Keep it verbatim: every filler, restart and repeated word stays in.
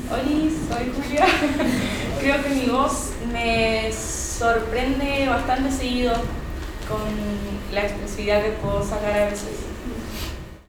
Hola, soy Julia. Creo que mi voz me sorprende bastante seguido con la expresividad que puedo sacar a veces.